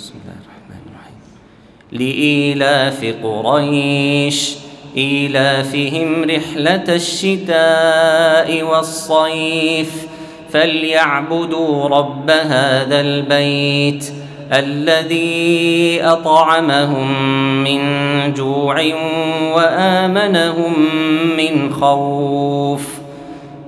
بسم الله الرحمن الرحيم. لإيلاف قريش إيلافهم رحلة الشتاء والصيف فليعبدوا رب هذا البيت الذي أطعمهم من جوع وآمنهم من خوف.